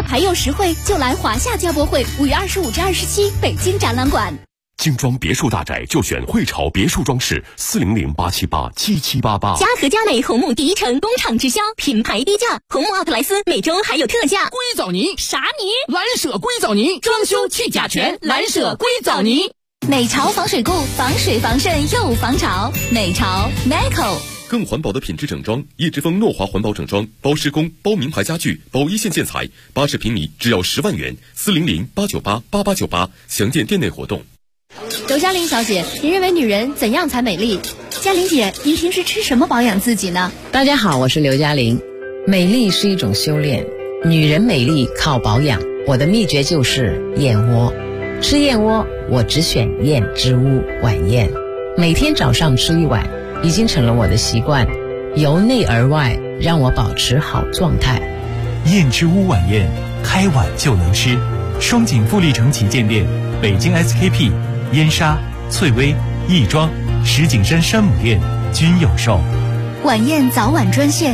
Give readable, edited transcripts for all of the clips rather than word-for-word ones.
还有实惠就来华夏交博会，5月25至27北京展览馆。 精装别墅大宅就选汇潮别墅装饰，400-878-7788。 嘉禾佳美红木第一城工厂直销，品牌低价，红木奥特莱斯每周还有特价。 硅藻泥啥泥？ 蓝舍硅藻泥，装修去甲醛，蓝舍硅藻泥。 美潮防水固，防水防渗又防潮。美潮 Meco。 更环保的品质整装，叶之峰诺华环保整装，包施工、包名牌家具、包一线建材，80平米只要10万元，400-898-8898，详见店内活动。 刘嘉玲小姐，您认为女人怎样才美丽？嘉玲姐，您平时吃什么保养自己呢？ 大家好，我是刘嘉玲。美丽是一种修炼，女人美丽靠保养。我的秘诀就是燕窝。吃燕窝，我只选燕之屋晚宴，每天早上吃1碗，已经成了我的习惯，由内而外让我保持好状态。 燕之屋晚宴，开碗就能吃。双井富力城旗舰店、北京 SKP、燕莎、翠微、亦庄、石景山山姆店均有售。 晚宴早晚专线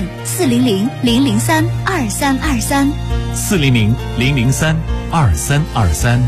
400-003-2323 400-003-2323。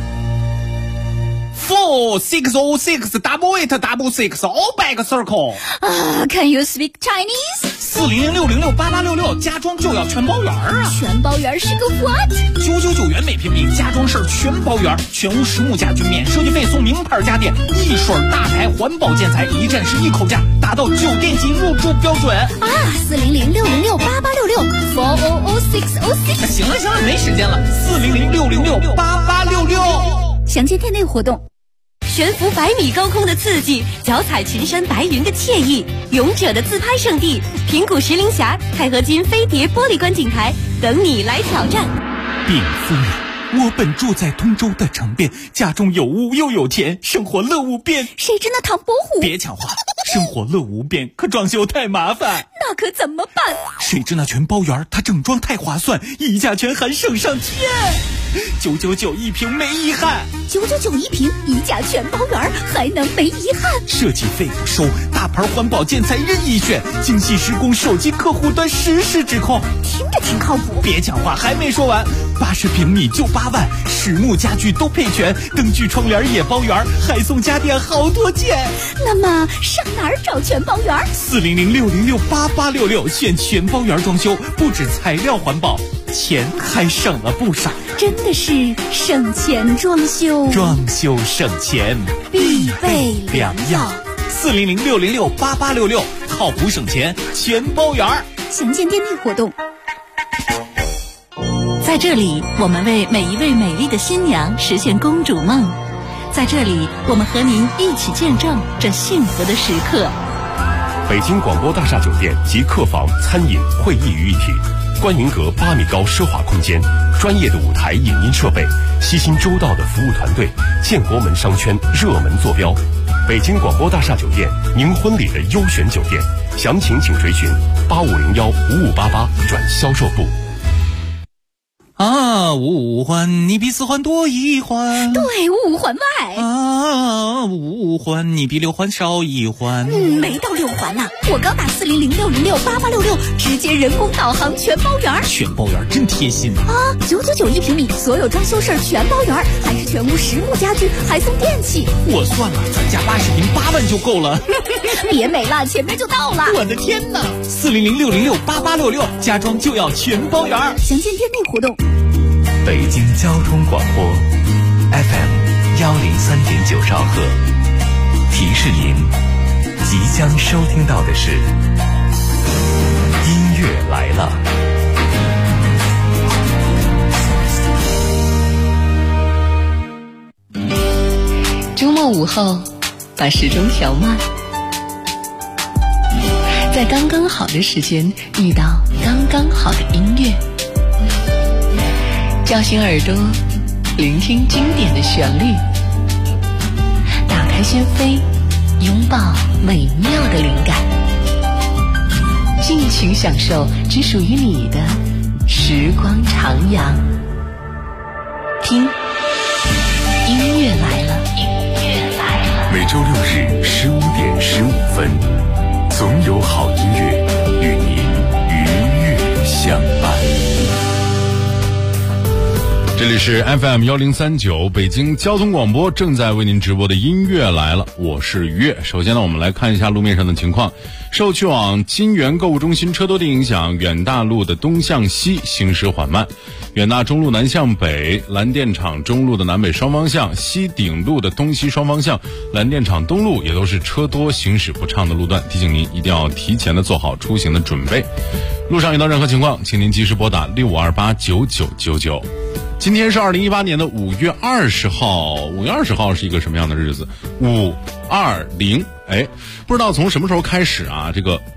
Can you speak Chinese？ 400-606-8866，家装就要全包圆啊！ 全包圆是个 what？ 999元每平米，家装事儿全包圆，全屋实木家具免设计费送名牌家电，一水大牌环保建材，一站式一口价，达到酒店级入住标准啊 ！400-606-8866 400-606。 行了，没时间了，400-606-8866， 详见店内活动。 悬浮100米高空的刺激，脚踩群山白云的惬意，勇者的自拍圣地平谷石林峡钛合金飞碟玻璃观景台，等你来挑战。 禀夫人，我本住在通州的城边，家中有屋又有钱，生活乐无边。 谁知那唐伯虎？ 别抢话，生活乐无边，可装修太麻烦。 那可怎么办？ 谁知那全包圆，它整装太划算，一价全含省上天。999一瓶没遗憾 ，999一瓶，一价全包圆，还能没遗憾？ 设计费不收，大牌环保建材任意选，精细施工，手机客户端实时指控， 听着挺靠谱。 别讲话，还没说完，80平米就8万，实木家具都配全，灯具窗帘也包圆，还送家电好多件。 那么上哪儿找全包圆 ？400-606-8866，选全包圆装修，不止材料环保，钱还省了不少。 真的是省钱装修， 装修省钱必备良药。 400-606-8866，靠谱省钱全包圆。 详见店内活动。 在这里，我们为每一位美丽的新娘实现公主梦。在这里，我们和您一起见证这幸福的时刻。 北京广播大厦酒店集客房、餐饮、会议于一体，观云阁8米高奢华空间，专业的舞台影音设备，悉心周到的服务团队，建国门商圈热门坐标。北京广播大厦酒店，您婚礼的优选酒店，详情请垂询8501-5588转销售部。 五环你比4环多1环， 对，5环外。 5环你比6环少1环。 没到6环呢。我刚打400-606-8866，直接人工导航全包圆。 全包圆真贴心啊！999一平米，所有装修事儿全包圆，还是全屋实木家具，还送电器。 我算了，咱家80平8万就够了。 别美了，前面就到了。 我的天哪！400-606-8866，家装就要全包圆。 详见店内活动。 北京交通广播 FM 103.9兆赫，提示您即将收听到的是音乐来了。 周末午后，把时钟调慢，在刚刚好的时间遇到刚刚好的音乐，叫醒耳朵，聆听经典的旋律，打开心扉，拥抱美妙的灵感，尽情享受只属于你的时光徜徉。听，音乐来了，音乐来了。 每周6日15:15，总有好音乐与您愉悦相伴。 这里是 FM1039 北京交通广播正在为您直播的音乐来了，我是于越。首先呢，我们来看一下路面上的情况。受去往金源购物中心车多的影响，远大路的东向西行驶缓慢，远大中路南向北、蓝电厂中路的南北双方向、西顶路的东西双方向、蓝电厂东路也都是车多行驶不畅的路段，提醒您一定要提前的做好出行的准备。路上遇到任何情况，请您及时拨打65289999。今天是2018年的5月20号，5月20号是一个什么样的日子？520，不知道从什么时候开始啊，这个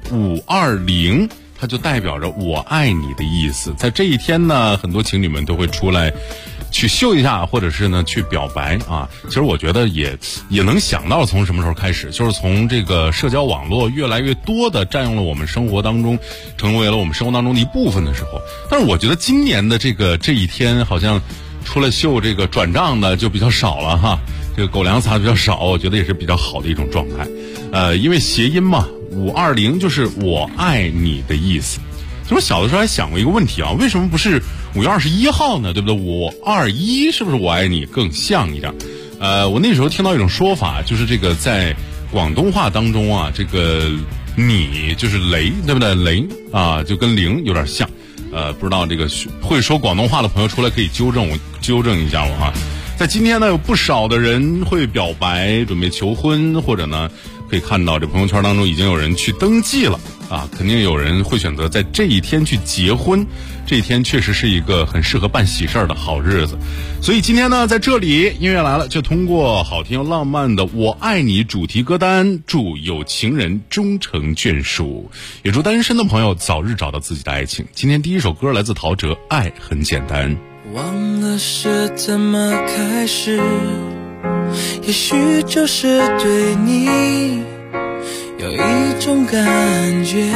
520它就代表着我爱你的意思。在这一天呢，很多情侣们都会出来去秀一下，或者是呢去表白啊。其实我觉得也能想到从什么时候开始，就是从这个社交网络越来越多的占用了我们生活当中，成为了我们生活当中的一部分的时候。但是我觉得今年的这一天好像出来秀这个转账的就比较少了哈，这个狗粮撒比较少，我觉得也是比较好的一种状态。因为谐音嘛，520就是我爱你的意思。其实我小的时候还想过一个问题啊，为什么不是5月21号呢？对不对？521是不是我爱你更像一点？我那时候听到一种说法，就是这个在广东话当中啊，这个你就是雷，对不对？雷啊，就跟零有点像。不知道这个会说广东话的朋友出来可以纠正一下我啊。在今天呢，有不少的人会表白，准备求婚，或者呢，可以看到这朋友圈当中已经有人去登记了啊，肯定有人会选择在这一天去结婚。这一天确实是一个很适合办喜事儿的好日子，所以今天呢，在这里音乐来了，就通过好听又浪漫的《我爱你》主题歌单，祝有情人终成眷属，也祝单身的朋友早日找到自己的爱情。今天第一首歌来自陶喆，《爱很简单》。 忘了是怎么开始，也许就是对你有一种感觉，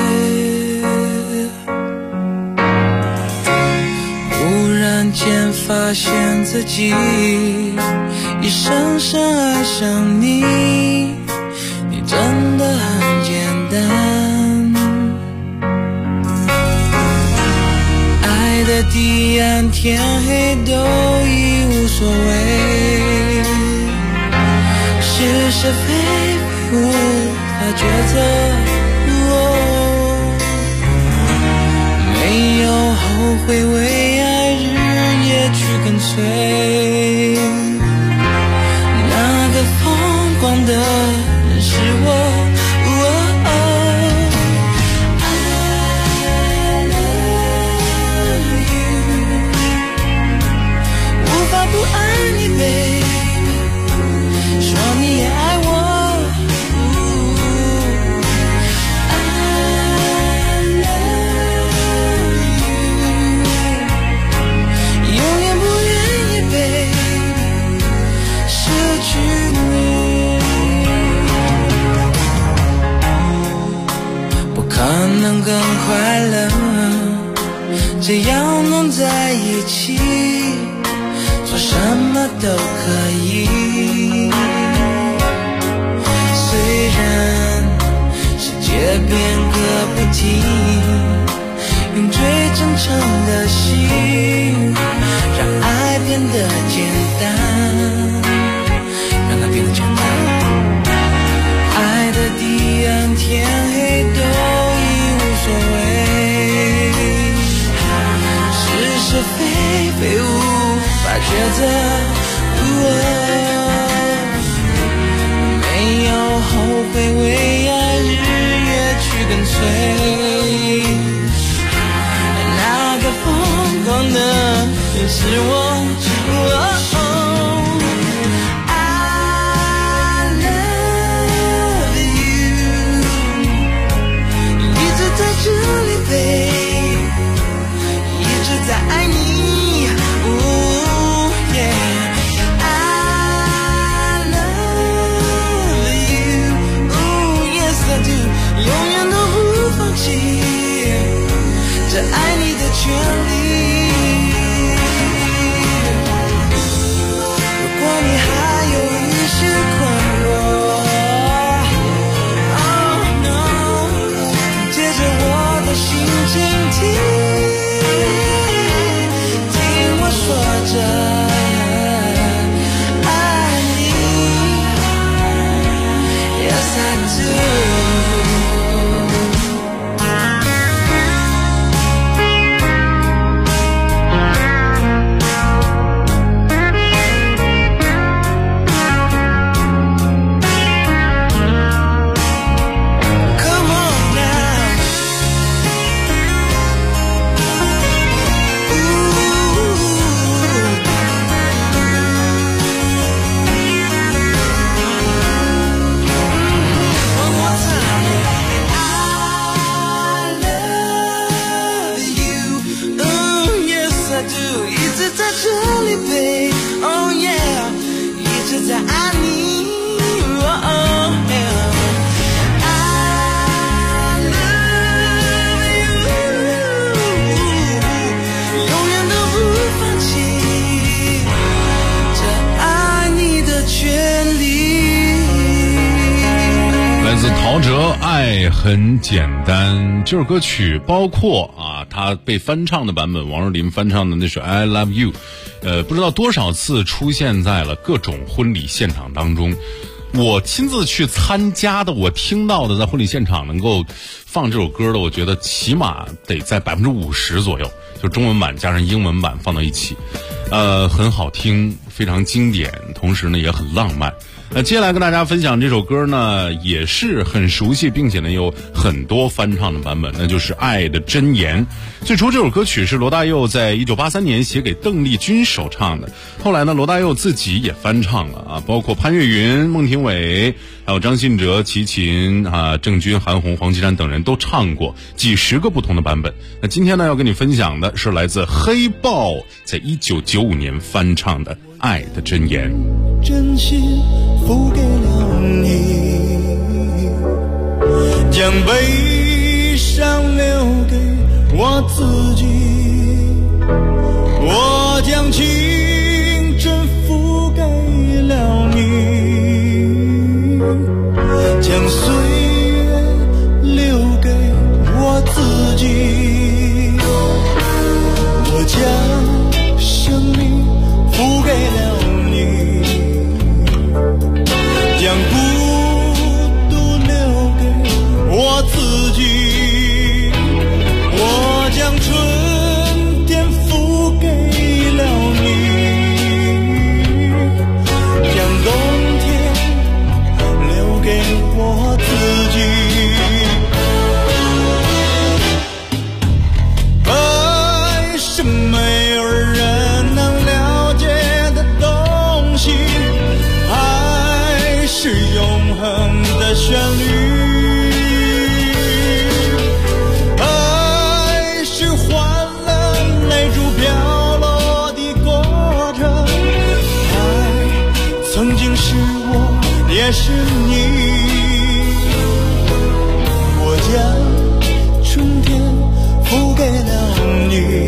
忽然间发现自己已深深爱上你，你真的很简单，爱的地暗天黑都已无所谓，是是非非无法抉择，没有后悔，为爱日夜去跟随，那个疯狂的人是我。不爱你 baby， 说你也爱我，I love you， 永远不愿意 baby 失去你，不可能更快乐，只要能在一起，做什么都可以，虽然世界变个不停，用最真诚的心让爱变得简单，让它变得简单，爱的地暗天黑都已无所谓，是是非非无抉择，没有后悔，为爱日夜去跟随，那个疯狂的人是我。I love you， 一直在这里 babe， 一直在爱你。永远都不放弃这爱你的权利。 爱很简单，这首歌曲包括它被翻唱的版本，王若琳翻唱的那首 I Love You， 不知道多少次出现在了各种婚礼现场当中。我亲自去参加的，我听到的在婚礼现场能够放这首歌的，我觉得起码得在50%左右，就中文版加上英文版放到一起，很好听，非常经典，同时呢也很浪漫。接下来跟大家分享这首歌呢，也是很熟悉，并且呢有很多翻唱的版本，那就是《爱的箴言》。最初这首歌曲是罗大佑在1983年写给邓丽君首唱的，后来呢罗大佑自己也翻唱了包括潘越云、孟庭苇，还有张信哲、齐秦郑钧、韩红、黄绮珊等人都唱过几十个不同的版本。那今天呢要跟你分享的是来自黑豹在1995年翻唱的《爱的箴言》。 真心付给了你，将悲伤留给我自己，我将青春付给了你，将岁月留给我自己，我将生命付给了你，将孤独留给我自己，我将春天付给了你，将冬天留给我自己。爱是没有人能了解的东西，爱是永恒的旋律，爱是换了泪珠飘落的过程，爱曾经是我也是你，我将春天付给了你，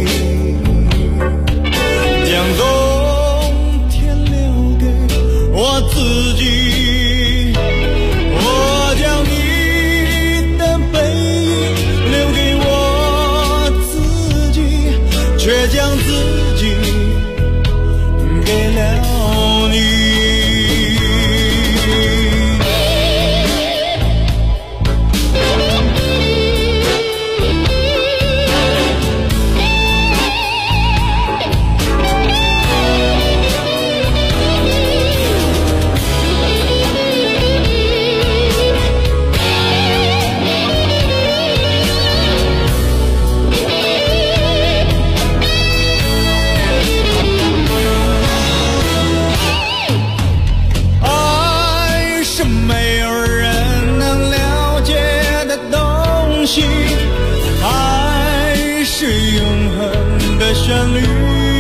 将冬天留给我自己，我将你的背影留给我自己，却将自己给了你。爱是永恒的旋律，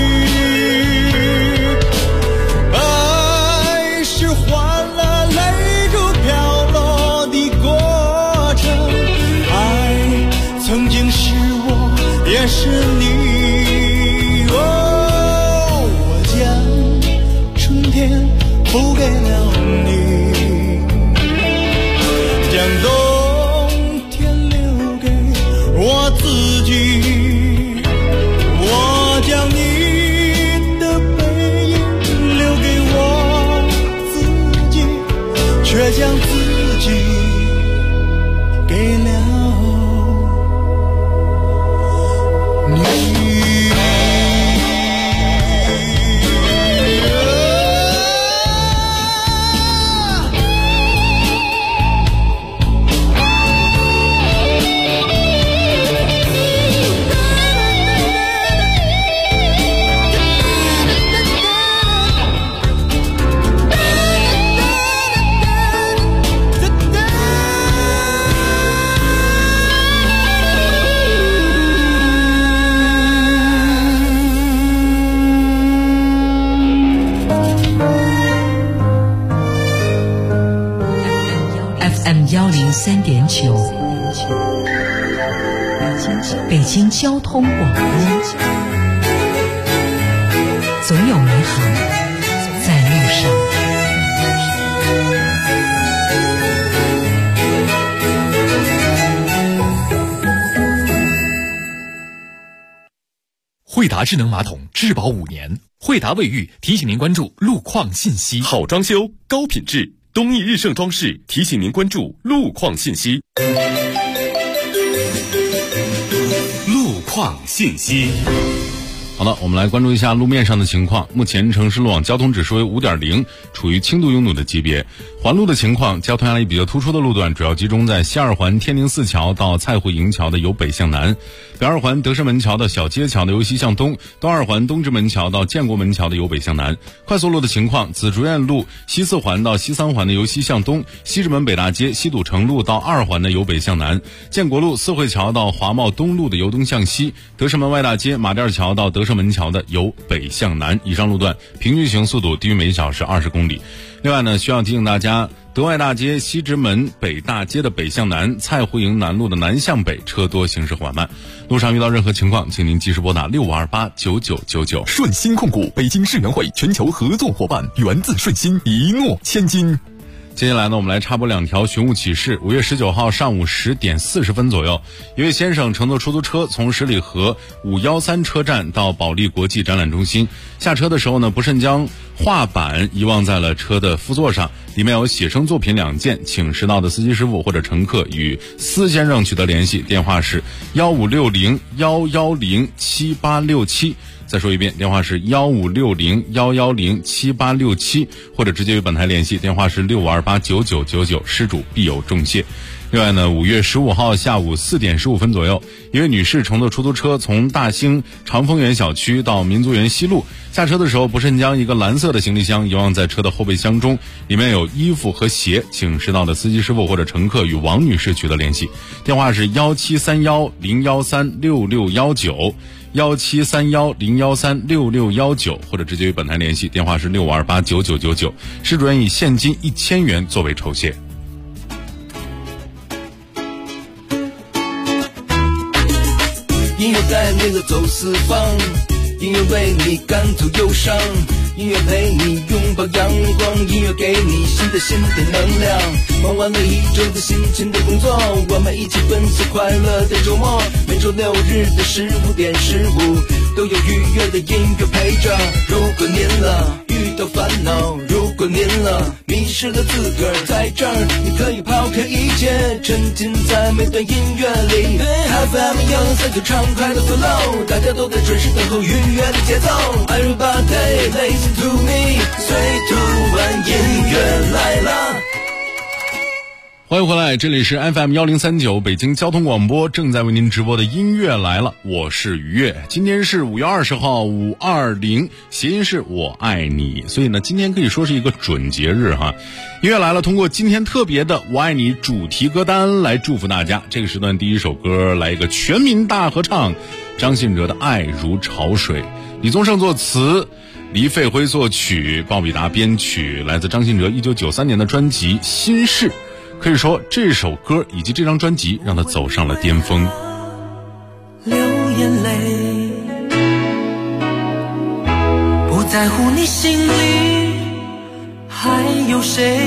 爱是换了泪珠飘落的过程，爱曾经是我也是你，我将春天付给了你，将冬天留给我自己，我将你的背影留给我自己，却将自己给了你。 103.9，北京交通广播，总有美好在路上。 惠达智能马桶质保5年。惠达卫浴提醒您关注路况信息。 好装修，高品质，东义日盛装饰提醒您关注路况信息。路况信息。 好的，我们来关注一下路面上的情况。目前城市路网交通指数为 5.0， 处于轻度拥堵的级别。环路的情况，交通压力比较突出的路段主要集中在西二环天宁寺桥到蔡湖营桥的由北向南，北二环德胜门桥到小街桥的由西向东，东二环东直门桥到建国门桥的由北向南。快速路的情况，紫竹院路西四环到西三环的由西向东，西直门北大街西堵城路到二环的由北向南，建国路四惠桥到华贸东路的由东向西，德胜门外大街马甸桥到德胜门桥的由北向南。以上路段平均行速度低于每小时20公里。另外呢，需要提醒大家，德外大街西直门北大街的北向南，蔡湖营南路的南向北车多，行驶缓慢。路上遇到任何情况，请您及时拨打65289999。 顺鑫控股，北京世能会全球合作伙伴，源自顺鑫，一诺千金。 接下来呢，我们来插播2条寻物启事。5月19号上午10点40分左右，一位先生乘坐出租车从十里河513车站到保利国际展览中心，下车的时候呢，不慎将画板遗忘在了车的副座上，里面有写生作品2件，请识到的司机师傅或者乘客与司先生取得联系，电话是1560-110-7867。再说一遍，电话是1560-110-7867，或者直接与本台联系，电话是65289999，施主必有重谢。另外呢，5月15号下午4点15分左右，一位女士乘坐出租车从大兴长丰园小区到民族园西路，下车的时候不慎将一个蓝色的行李箱遗忘在车的后备箱中，里面有衣服和鞋，请识到的司机师傅或者乘客与王女士取得联系，电话是1731-013-6619，1731-013-6619，或者直接与本台联系，电话是65289999，施主愿以现金1000元作为酬谢。 音乐带领我走四方，音乐为你赶走忧伤，音乐陪你拥抱阳光，音乐给你新的能量。忙完了一周的辛勤的工作，我们一起奔向快乐的周末。每周6日的15点15，都有愉悦的音乐陪着。如果您遇到烦恼，如果您迷失了自个儿，在这儿你可以抛开一切，沉浸在每段音乐里。FM 103就畅快的 flow， 大家都在准时等候愉悦的节奏。Everybody listen to me， 最突然音乐来了。 欢迎回来，这里是 FM 1039北京交通广播，正在为您直播的音乐来了，我是于越。今天是5月20号520，谐音是我爱你，所以呢，今天可以说是一个准节日哈。音乐来了，通过今天特别的我爱你主题歌单来祝福大家。这个时段第一首歌来一个全民大合唱，张信哲的《爱如潮水》，李宗盛作词，黎费辉作曲，鲍比达编曲，来自张信哲1993年的专辑《心事》。可以说这首歌以及这张专辑让他走上了巅峰。 流眼泪，不在乎你心里还有谁，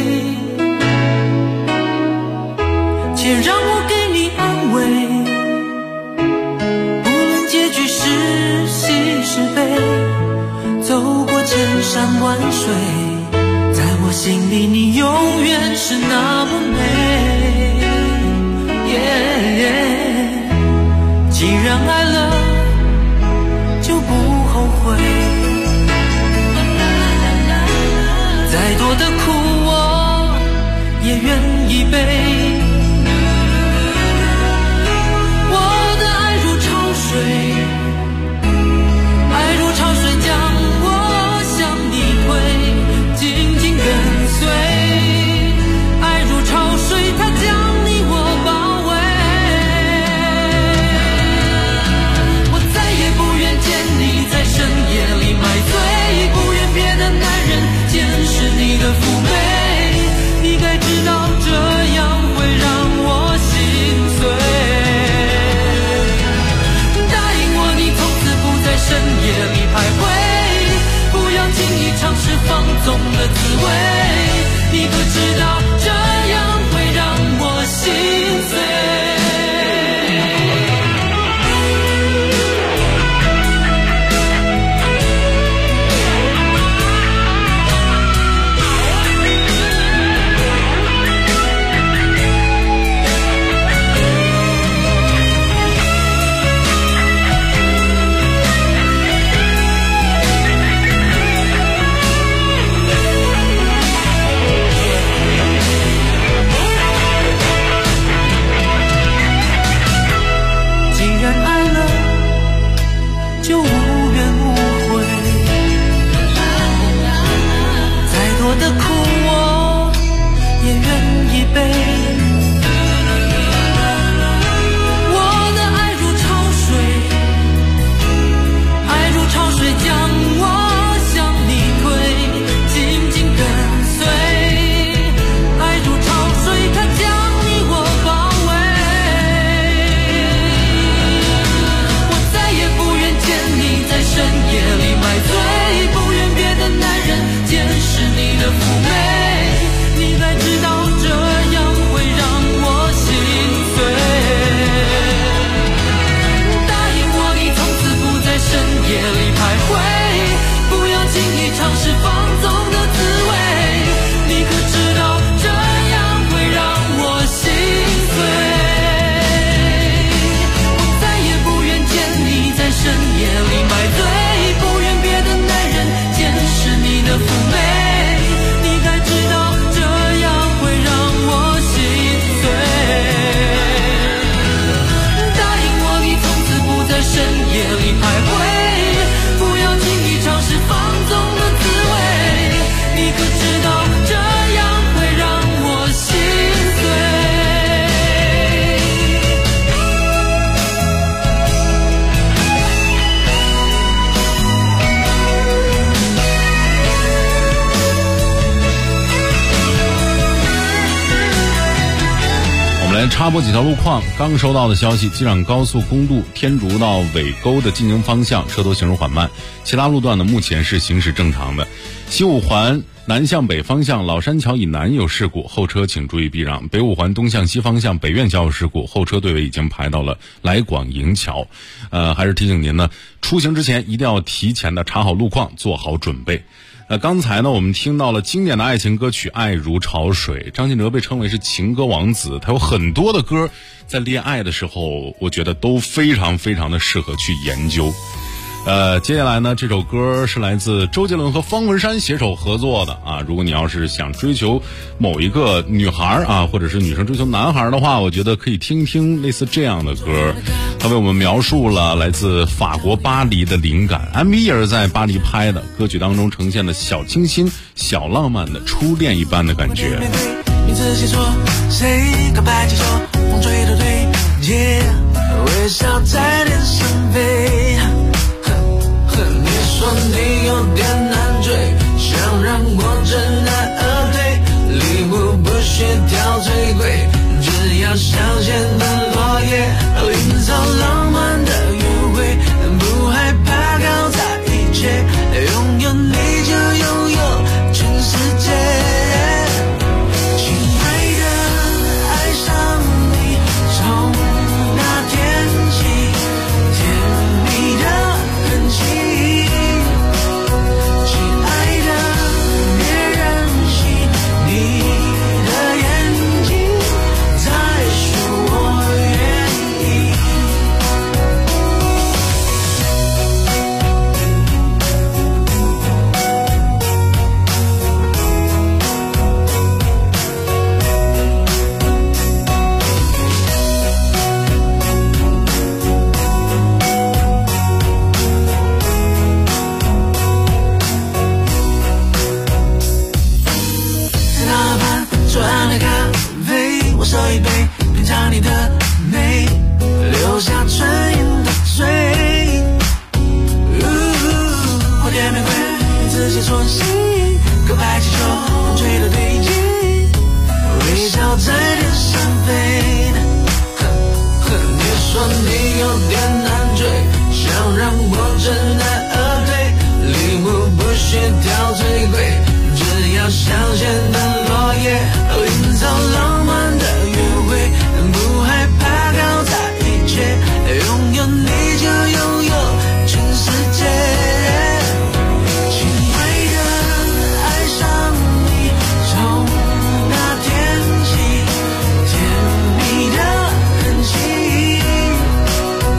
且让我给你安慰，不论结局是喜是悲，走过千山万水，在我心里你永远是那么美。既然爱了就不后悔，再多的苦我也愿意背。我的爱如潮水，爱如潮水将我向你推，紧紧跟随。爱如潮水，它将你我包围。我再也不愿见你在深夜里买醉，不愿别的男人见识你的妩媚。你该知道这样会让我心碎。答应我，你从此不在深夜里徘徊，不要轻易尝试放纵的滋味。你可知道这样会让我心碎。 的苦我也愿意背。 插播几条路况，刚收到的消息，机场高速公路天竺到尾沟的进京方向车多行驶缓慢，其他路段呢目前是行驶正常的。西五环南向北方向老山桥以南有事故，后车请注意避让。北五环东向西方向北苑桥有事故，后车队尾已经排到了来广营桥。还是提醒您呢，出行之前一定要提前的查好路况，做好准备。刚才呢我们听到了经典的爱情歌曲《爱如潮水》，张信哲被称为是情歌王子，他有很多的歌在恋爱的时候我觉得都非常非常的适合去研究。接下来呢，这首歌是来自周杰伦和方文山携手合作的啊。如果你要是想追求某一个女孩啊，或者是女生追求男孩的话，我觉得可以听听类似这样的歌。他为我们描述了来自法国巴黎的灵感 ，MV 也是在巴黎拍的。歌曲当中呈现的小清新、小浪漫的初恋一般的感觉。 你仔细说，谁告白气球，风吹都对，微笑在脸上飞。你说你有点难追，想让我知难而退，礼物不需挑最贵，只要香榭的落叶，营造浪漫的约会，不害怕搞砸一切，拥有你就拥有全世界。亲爱的，爱上你，从那天起，甜蜜的痕迹。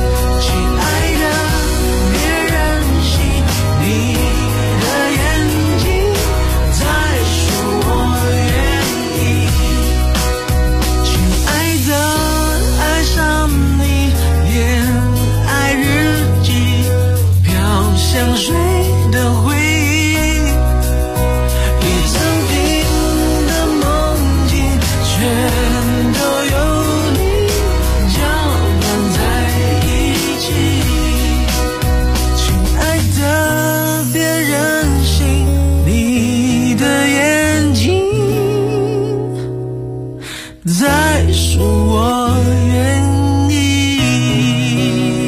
眼说我愿意。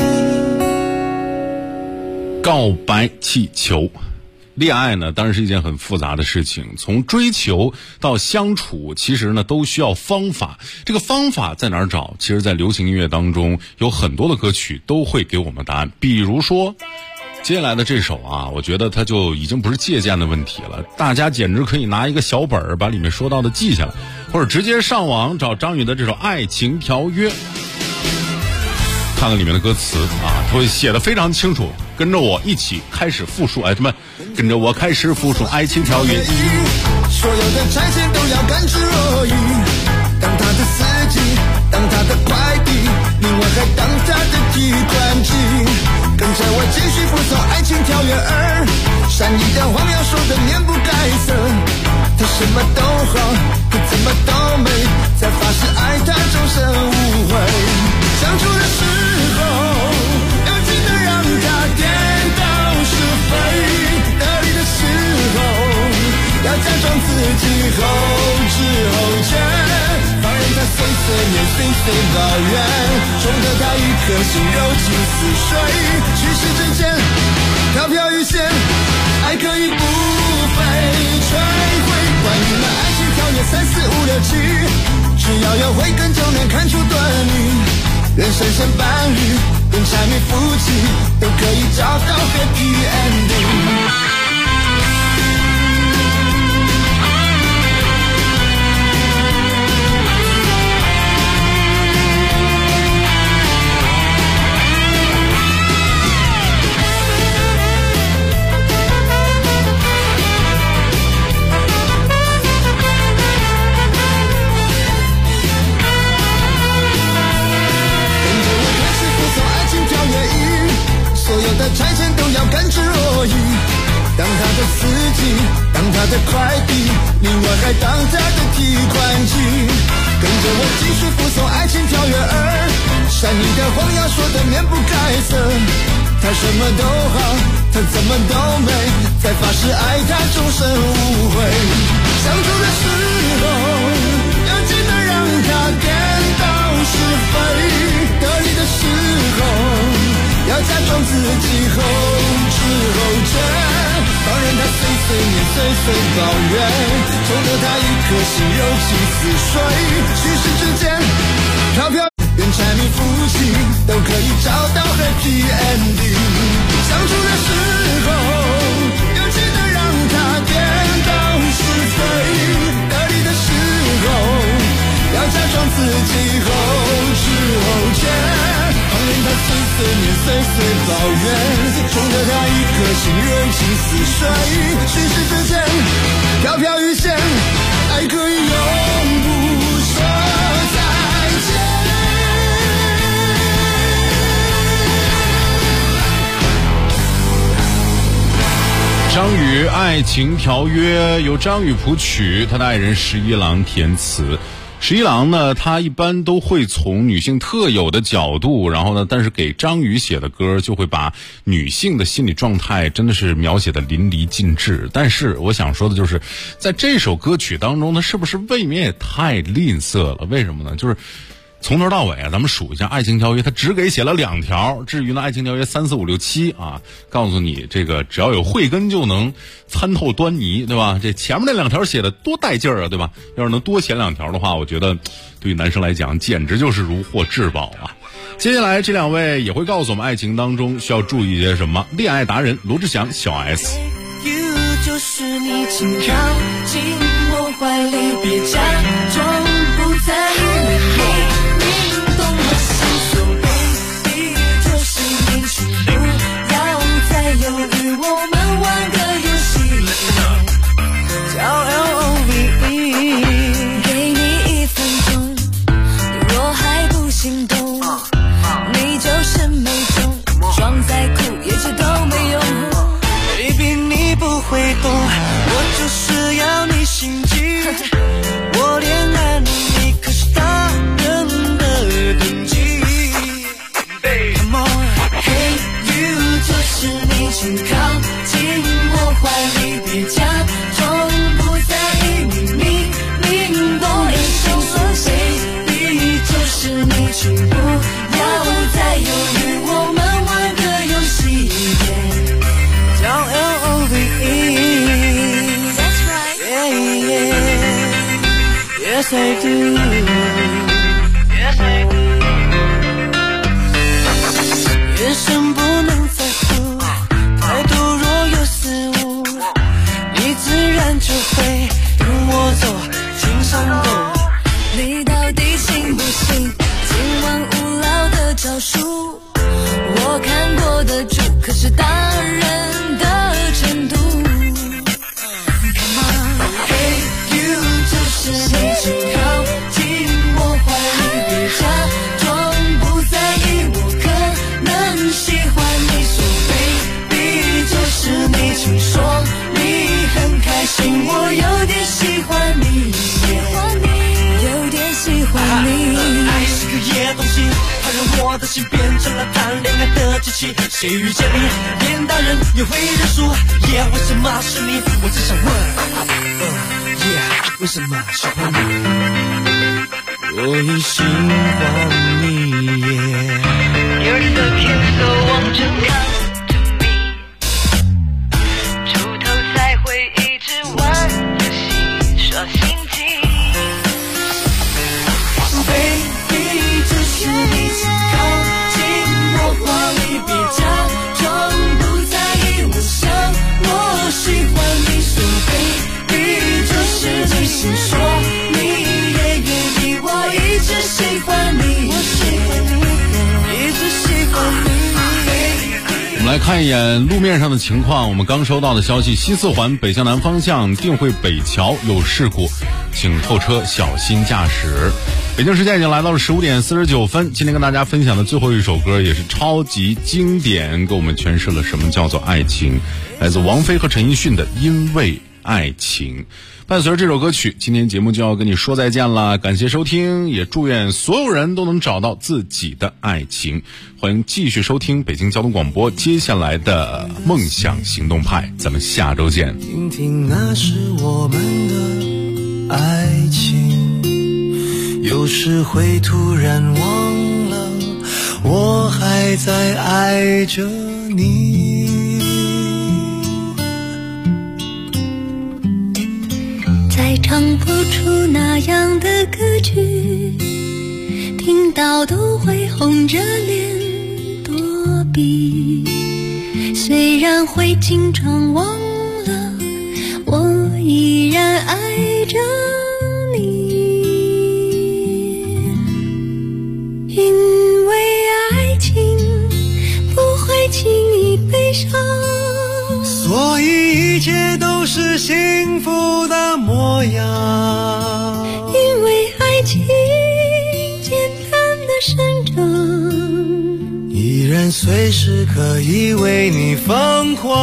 告白气球。恋爱呢，当然是一件很复杂的事情，从追求到相处，其实呢都需要方法。这个方法在哪儿找？其实在流行音乐当中有很多的歌曲都会给我们答案。比如说接下来的这首啊，我觉得它就已经不是借鉴的问题了，大家简直可以拿一个小本儿把里面说到的记下来，或者直接上网找张宇的这首《爱情条约》，看看里面的歌词啊，他会写得非常清楚。跟着我一起开始复述，哎，什么？跟着我开始复述爱情条约。 所有的拆迁都要甘之若饴，当他的司机，当他的快递，另外还当他的提款机。跟着我继续复诵爱情条约儿，善意的谎要说的面不改色。他什么都好，他怎么都美，才发誓爱他终身无悔。相处的时候要记得让他颠倒是非，得力的时候要假装自己后知后觉，放任他碎碎念碎碎抱怨，宠得他一颗心柔情似水。虚实之间飘飘欲仙，爱可以不被摧毁。关于那爱情条约3、4、5、6、7，只要有慧根就能看出端倪。愿神仙伴侣，愿柴米夫妻，都可以找到 happy ending。拆迁都要甘之若饴，当他的司机，当他的快递，另外还当他的提款机。跟着我继续复诵爱情条约儿，善意的谎要说的面不改色。他什么都好，他怎么都美，才发誓爱他终身无悔。相处的时候要记得让他颠倒是非，得力的时候要假装自己后知后觉，放任他碎碎念碎碎抱怨，宠得他一颗心柔情似水。虚实之间飘飘，愿柴米夫妻都可以找到 happy ending。 相处的时候要记得让他颠倒是非，得力的时候要假装自己后知后觉，放任他碎碎念碎碎抱怨，宠得他一颗心柔情似水。虚实之间飘飘欲仙，爱可以永不说再见。 张宇《爱情条约》由张宇谱曲，他的爱人十一郎填词。十一郎呢，他一般都会从女性特有的角度，然后呢，但是给张宇写的歌就会把女性的心理状态真的是描写的淋漓尽致。但是我想说的就是，在这首歌曲当中，他是不是未免也太吝啬了？为什么呢？就是从头到尾啊，咱们数一下《爱情条约》，他只给写了2条。至于呢，《爱情条约》3、4、5、6、7啊，告诉你这个只要有慧根就能参透端倪，对吧？这前面那2条写的多带劲儿啊，对吧？要是能多写2条的话，我觉得对于男生来讲简直就是如获至宝啊。接下来这2位也会告诉我们爱情当中需要注意些什么。恋爱达人罗志祥、小 S。 就是你，请靠近我怀里，别假装不在意。你懂我心所，baby，这是演戏，不要再犹豫，我们玩个游戏，叫 LOVE。给你1分钟，若还不心动，你就是没中，装再酷也这都没用。Baby， 你不会懂，我就是要你心悸，我恋爱你 Yes I do, Yes I do。 眼神不能在乎，态度若有失误，你自然就会跟我走进山洞。 你到底信不信今晚无聊的招数？我看过的主可是大人的程度。Come on， Hey you， 就是你，请靠近我怀里，别假装不在意，我可能喜欢你。So baby， 就是你，请说你很开心，我有点喜欢你， 有点喜欢你。 爱是个野东西，它让我的心变成了谈恋爱的机器。谁遇见你，连大人也会认输。Yeah， 为什么是你？我只想问，Yeah， 为什么喜欢你？我也喜欢你。 You're so cute, so won't you come to me？ 出头才会一直玩游戏，耍心机。 Baby， 就是你，请靠近我怀里，别假装不在意，我想我喜欢你。So baby， 就是你，请说你也愿意，我一直喜欢你，一直喜欢你。 我们来看一眼路面上的情况，我们刚收到的消息，西四环北向南方向定慧北桥有事故，请后车小心驾驶。北京时间已经来到了15点49分，今天跟大家分享的最后一首歌也是超级经典，给我们诠释了什么叫做爱情，来自王菲和陈奕迅的《因为爱情》。伴随着这首歌曲，今天节目就要跟你说再见了，感谢收听，也祝愿所有人都能找到自己的爱情。欢迎继续收听北京交通广播接下来的梦想行动派，咱们下周见。 听听那是我们的爱情，有时会突然忘了我还在爱着你。 再唱不出那样的歌曲，听到都会红着脸躲避。虽然会经常忘了，我依然爱着你。因为爱情不会轻易悲伤， 所以一切都是幸福的模样。 因为爱情简单的生长， 依然随时可以为你疯狂。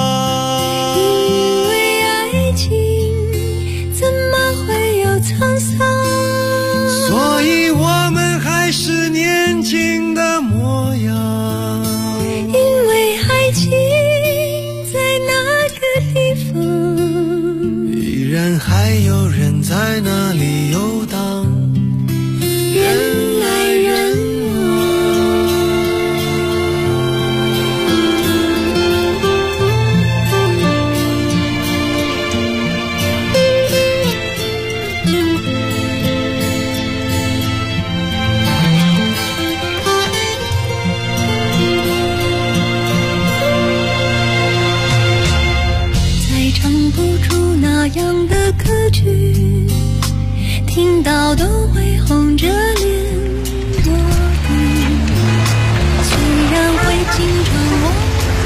因为爱情怎么会有沧桑， 所以我们还是年轻的模样。 因为爱情在那个地方， 依然还有人在那里游荡，人来人那样的歌曲，听到都会红着脸躲避。虽然会经常忘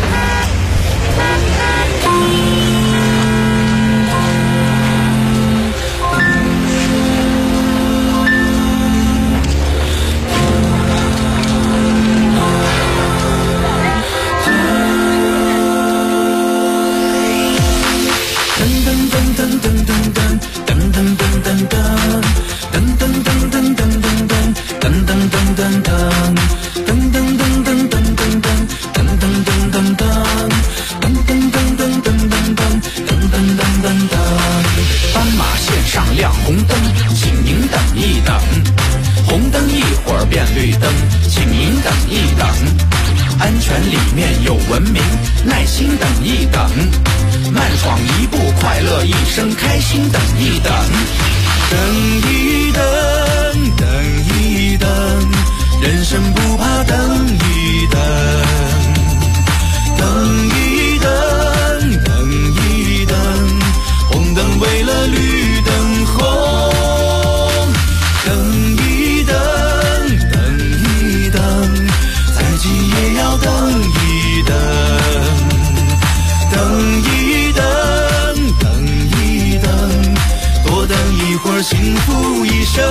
斑马线上亮红灯，请您等一等。红灯一会儿变绿灯，请您等一等。安全里面有文明，耐心等一等。慢闯一步，快乐一生，开心等一等。 等一等，等一等，人生不怕等一等，等一等，等一等，红灯为了绿灯红，等一等，等一等，再急也要等一等，等一等，等一等，多等一会儿幸福一生。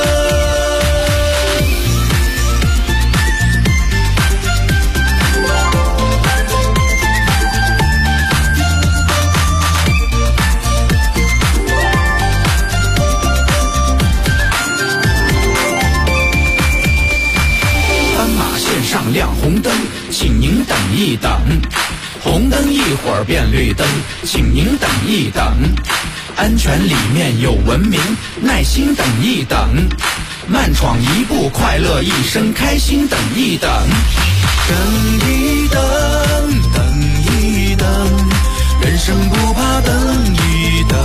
上亮红灯，请您等一等，红灯一会儿变绿灯，请您等一等，安全里面有文明，耐心等一等，慢闯一步快乐一生，开心等一等，等一等，等一等，人生不怕等一等，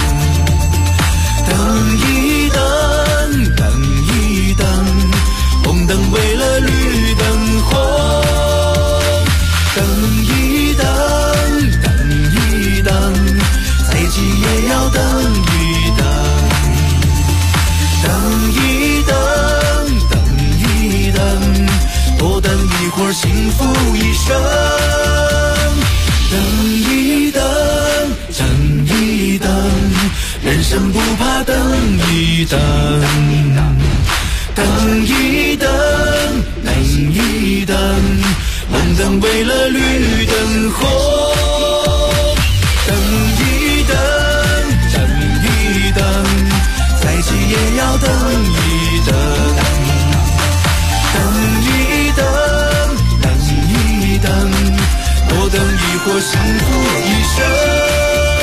等一等，等一等，红灯为了绿灯红，等一等，等一等，再急也要等一等，等一等，等一等，多等一会儿幸福一生，等一等，等一等，人生不怕等一等，等一等，等一等，红灯为了绿灯红，等一等，等一等，再急也要等一等，等一等，等一等，多等一会儿幸福一生。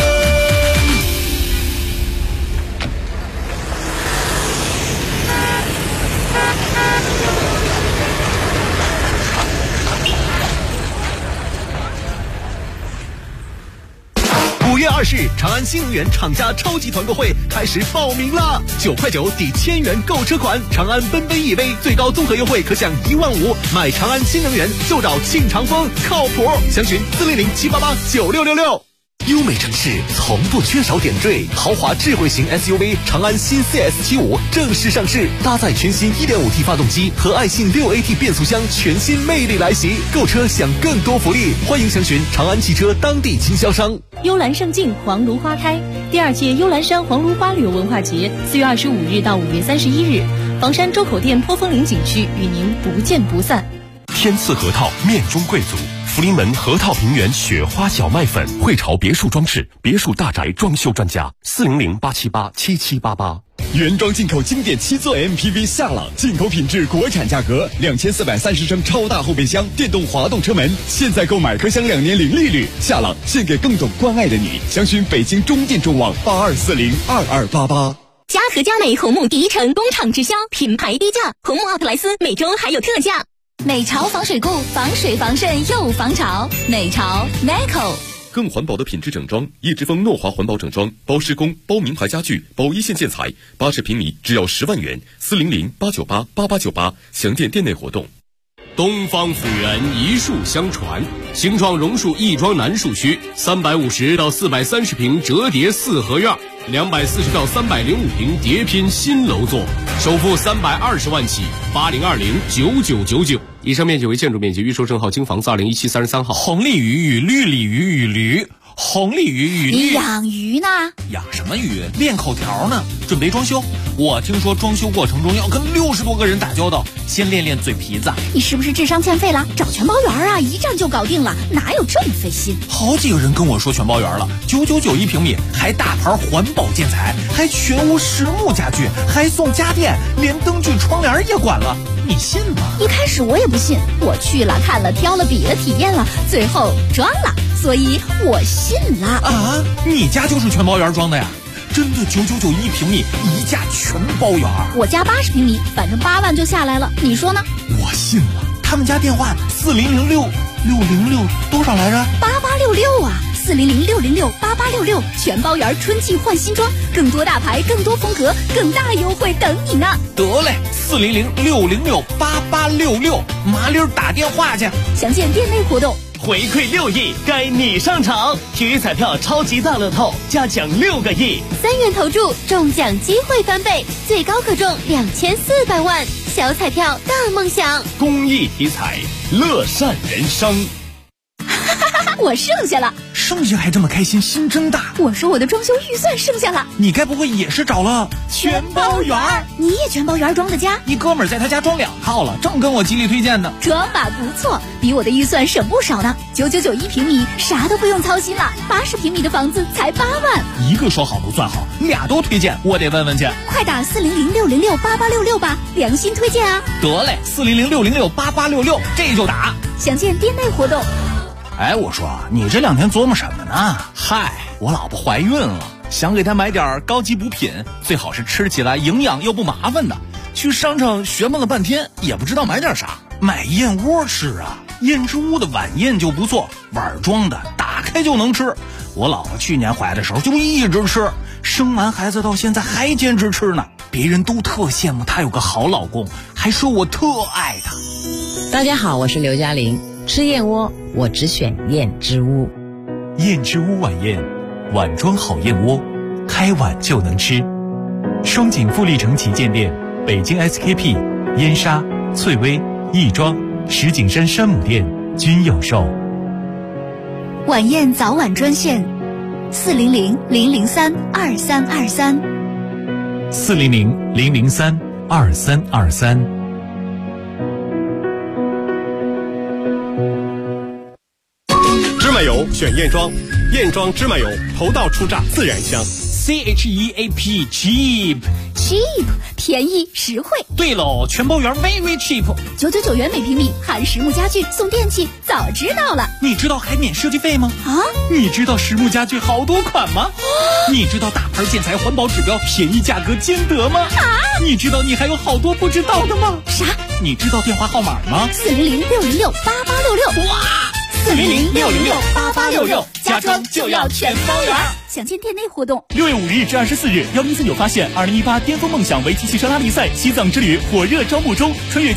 5月20日，长安新能源厂家超级团购会开始报名了，9块9抵1000元购车款，长安奔奔 EV 最高综合优惠可享15000，买长安新能源就找庆长风，靠谱，详询400-788-9666。优美城市从不缺少点缀，豪华智慧型 SUV 长安新 CS75 正式上市，搭载全新 1.5T 发动机和爱信 6AT 变速箱，全新魅力来袭。购车享更多福利，欢迎详询长安汽车当地经销商。 幽兰胜境，黄芦花开。第2届幽兰山黄芦花旅游文化节4月25日到5月31日，房山周口店坡峰岭景区与您不见不散。 天赐核桃，面中贵族。福临门核桃平原雪花小麦粉，汇潮别墅装饰，别墅大宅装修专家，400-878-7788。 原装进口经典7座 MPV 夏朗，进口品质，国产价格，2430升超大后备箱，电动滑动车门，现在购买可享2年零利率。夏朗献给更懂关爱的你，详询北京中电中网82402288。 嘉禾佳美红木第一城工厂直销，品牌低价，红木奥特莱斯每周还有特价。 美潮防水固，防水防渗又防潮。美潮 Meco。 更环保的品质整装，叶之峰诺华环保整装，包施工、包名牌家具、包一线建材，80平米只要10万元，400-898-8898，详见店内活动。 东方府源一树相传，形状榕树亦庄南树区，350到430平折叠4合院，240到305平叠拼新楼座，首付320万起，80209999。以上面积为建筑面积，预售证号京房子2017 33号。 红鲤鱼与绿鲤鱼与驴，红鲤鱼与你养鱼呢？ 养什么鱼？练口条呢。准备装修，我听说装修过程中要跟60多个人打交道，先练练嘴皮子。 你是不是智商欠费了？找全包园啊，一站就搞定了，哪有这么费心？ 好几个人跟我说全包园了，999一平米，还大牌环保建材，还全屋实木家具，还送家电，连灯具窗帘也管了，你信吗？ 一开始我也不信，我去了看了挑了比了体验了，最后装了，所以我信了。 啊，你家就是全包园装的呀？真的999一平米，一价全包园。 我家80平米，反正8万就下来了，你说呢？ 我信了。他们家电话4006多少来着？ 8866啊 400-606-8866，全包圆春季换新装，更多大牌，更多风格，更大优惠等你呢。 得嘞，400-606-8866，麻溜打电话去。 详见店内活动。 回馈6亿，该你上场！体育彩票超级大乐透，加奖6个亿 ，3元投注，中奖机会翻倍，最高可中2400万。小彩票大梦想， 公益体彩，乐善人生。 我剩下了， 剩下还这么开心，心真大。 我说我的装修预算剩下了， 你该不会也是找了全包圆？你也全包圆装的家？ 一哥们儿在他家装2套了，正跟我极力推荐呢。 装法不错，比我的预算省不少呢。9991平米，啥都不用操心了。80平米的房子才8万。 一个说好不算好，俩都推荐，我得问问去。 快打400-606-8866吧，良心推荐啊！ 得嘞，400-606-8866，这就打。 详见店内活动。 哎，我说你这2天琢磨什么呢？嗨，我老婆怀孕了，想给她买点高级补品，最好是吃起来营养又不麻烦的。去商场学问了半天，也不知道买点啥。买燕窝吃啊，燕之屋的晚宴就不错，碗装的，打开就能吃。我老婆去年怀的时候就一直吃，生完孩子到现在还坚持吃呢。别人都特羡慕她有个好老公，还说我特爱她。 大家好，我是刘嘉玲。吃燕窝，我只选燕之屋。 燕之屋晚宴，碗装好燕窝，开碗就能吃。双井富力城旗舰店、北京 SKP、燕莎、翠微、亦庄、石景山山姆店均有售。 晚宴早晚专线：400-003-2323。 400-003-2323。 芝麻油选燕庄，燕庄芝麻油头道初榨自然香。 CHEAP cheap 便宜实惠。 对喽，全包圆 very cheap， 999元每平米，含实木家具送电器，早知道了。 你知道还免设计费吗？ 啊？ 你知道实木家具好多款吗？你知道大牌建材环保指标，便宜价格兼得吗？ 啊？ 你知道你还有好多不知道的吗？ 啥？ 你知道电话号码吗 ？400-606-8866。 哇 ！400-606-8866，家装就要全包圆。详见店内活动。 6月5日至24日，1049发现2018巅峰梦想围棋汽车拉力赛西藏之旅火热招募中，穿越